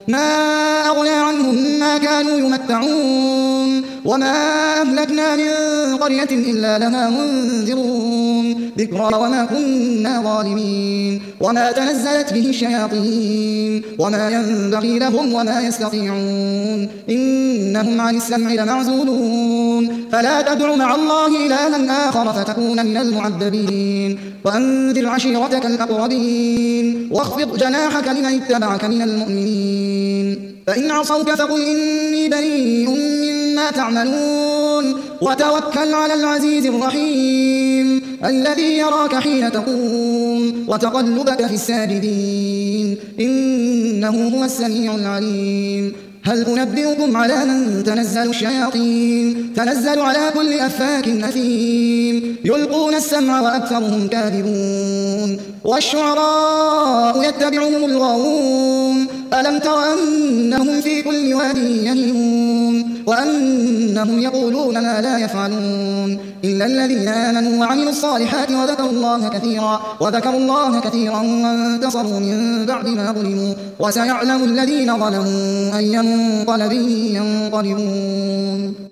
ما أغنى عنهم ما كانوا يمتعون وما أهلكنا من قرية إلا لها منذرون ذكرى وما كنا ظالمين وما تنزلت به الشياطين وما ينبغي لهم وما يستطيعون إنهم عن السمع لمعزولون فلا تدع مع الله إلها آخر فتكون من المعذبين وأنذر عشيرتك الأقربين واخفض جناحك لمن اتبعك من المؤمنين فإن عصوك فقل إني بريء مما تعملون وتوكل على العزيز الرحيم الذي يراك حين تقوم وتقلبك في الساجدين إنه هو السميع العليم هل أنبئكم على من تنزل الشياطين تنزل على كل أفاك أثيم يلقون السمع وأكثرهم كاذبون والشعراء يتبعهم الغاوون ألم تر أنهم في كل واد يهيمون وأنهم يقولون ما لا يفعلون إلا الذين آمنوا وعملوا الصالحات وذكروا الله كثيرا وانتصروا من بعد ما ظلموا وسيعلم الذين ظلموا أي منقلب ينقلبون